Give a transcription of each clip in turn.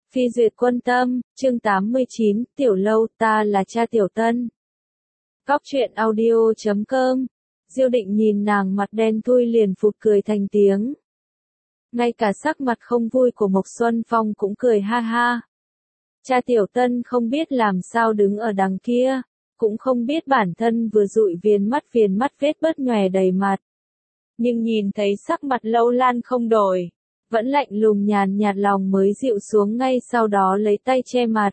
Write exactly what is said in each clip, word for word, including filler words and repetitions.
Phi duyệt quân tâm, chương tám mươi chín, Tiểu Lâu, ta là cha Tiểu Tân. Góc truyện audio chấm com. Diêu Định nhìn nàng mặt đen thui liền phụt cười thành tiếng. Ngay cả sắc mặt không vui của Mộc Xuân Phong cũng cười ha ha. Cha Tiểu Tân không biết làm sao đứng ở đằng kia, cũng không biết bản thân vừa dụi viền mắt viền mắt vết bớt nhòe đầy mặt. Nhưng nhìn thấy sắc mặt Lâu Lan không đổi, vẫn lạnh lùng nhàn nhạt lòng mới dịu xuống ngay sau đó lấy tay che mặt.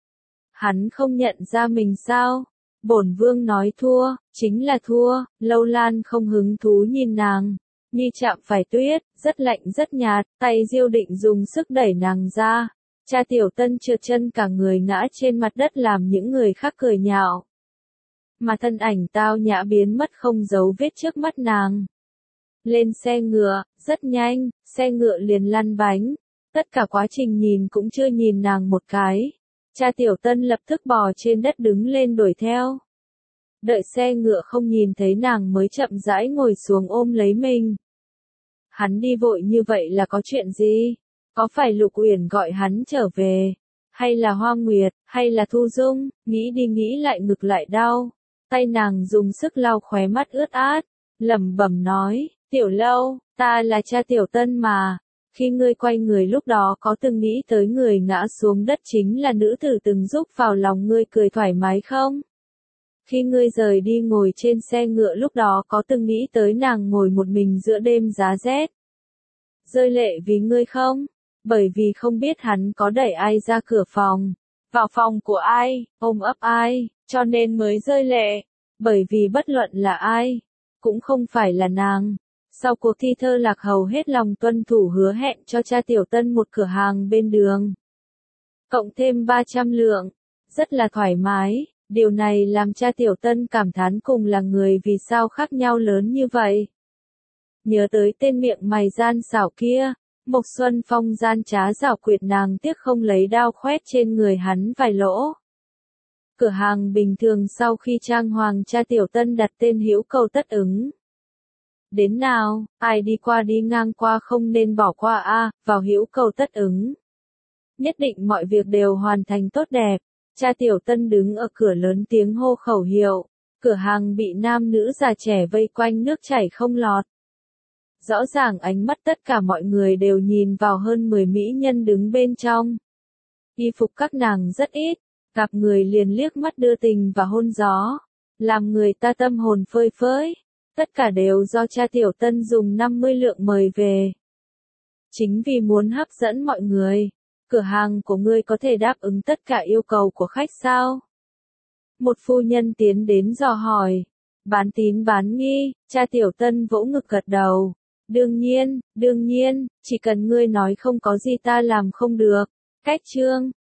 Hắn không nhận ra mình sao? Bổn vương nói thua, chính là thua. Lâu Lan không hứng thú nhìn nàng, như chạm phải tuyết, rất lạnh rất nhạt, tay Diêu Định dùng sức đẩy nàng ra. Cha Tiểu Tân trượt chân cả người ngã trên mặt đất làm những người khác cười nhạo. Mà thân ảnh tao nhã biến mất không dấu vết trước mắt nàng. Lên xe ngựa, rất nhanh, xe ngựa liền lăn bánh. Tất cả quá trình nhìn cũng chưa nhìn nàng một cái. Cha Tiểu Tân lập tức bò trên đất đứng lên đuổi theo. Đợi xe ngựa không nhìn thấy nàng mới chậm rãi ngồi xuống ôm lấy mình. Hắn đi vội như vậy là có chuyện gì? Có phải Lục Uyển gọi hắn trở về? Hay là Hoa Nguyệt? Hay là Thu Dung? Nghĩ đi nghĩ lại ngực lại đau. Tay nàng dùng sức lau khóe mắt ướt át. Lẩm bẩm nói, Tiểu Lâu, ta là cha Tiểu Tân mà. Khi ngươi quay người lúc đó có từng nghĩ tới người ngã xuống đất chính là nữ tử từng giúp vào lòng ngươi cười thoải mái không? Khi ngươi rời đi ngồi trên xe ngựa lúc đó có từng nghĩ tới nàng ngồi một mình giữa đêm giá rét? Rơi lệ vì ngươi không? Bởi vì không biết hắn có đẩy ai ra cửa phòng, vào phòng của ai, ôm ấp ai, cho nên mới rơi lệ. Bởi vì bất luận là ai, cũng không phải là nàng. Sau cuộc thi thơ Lạc hầu hết lòng tuân thủ hứa hẹn cho cha Tiểu Tân một cửa hàng bên đường. Cộng thêm ba trăm lượng. Rất là thoải mái. Điều này làm cha Tiểu Tân cảm thán cùng là người vì sao khác nhau lớn như vậy. Nhớ tới tên miệng mày gian xảo kia. Mộc Xuân Phong gian trá giảo quyệt nàng tiếc không lấy đao khoét trên người hắn vài lỗ. Cửa hàng bình thường sau khi trang hoàng cha Tiểu Tân đặt tên Hữu Cầu Tất Ứng. Đến nào, ai đi qua đi ngang qua không nên bỏ qua a, vào Hữu Cầu Tất Ứng. Nhất định mọi việc đều hoàn thành tốt đẹp. Cha Tiểu Tân đứng ở cửa lớn tiếng hô khẩu hiệu. Cửa hàng bị nam nữ già trẻ vây quanh nước chảy không lọt. Rõ ràng ánh mắt tất cả mọi người đều nhìn vào hơn mười mỹ nhân đứng bên trong. Y phục các nàng rất ít, gặp người liền liếc mắt đưa tình và hôn gió, làm người ta tâm hồn phơi phới. Tất cả đều do cha Tiểu Tân dùng năm mươi lượng mời về. Chính vì muốn hấp dẫn mọi người, cửa hàng của ngươi có thể đáp ứng tất cả yêu cầu của khách sao? Một phu nhân tiến đến dò hỏi. Bán tín bán nghi, cha Tiểu Tân vỗ ngực gật đầu. Đương nhiên, đương nhiên, chỉ cần ngươi nói không có gì ta làm không được. Cách chương,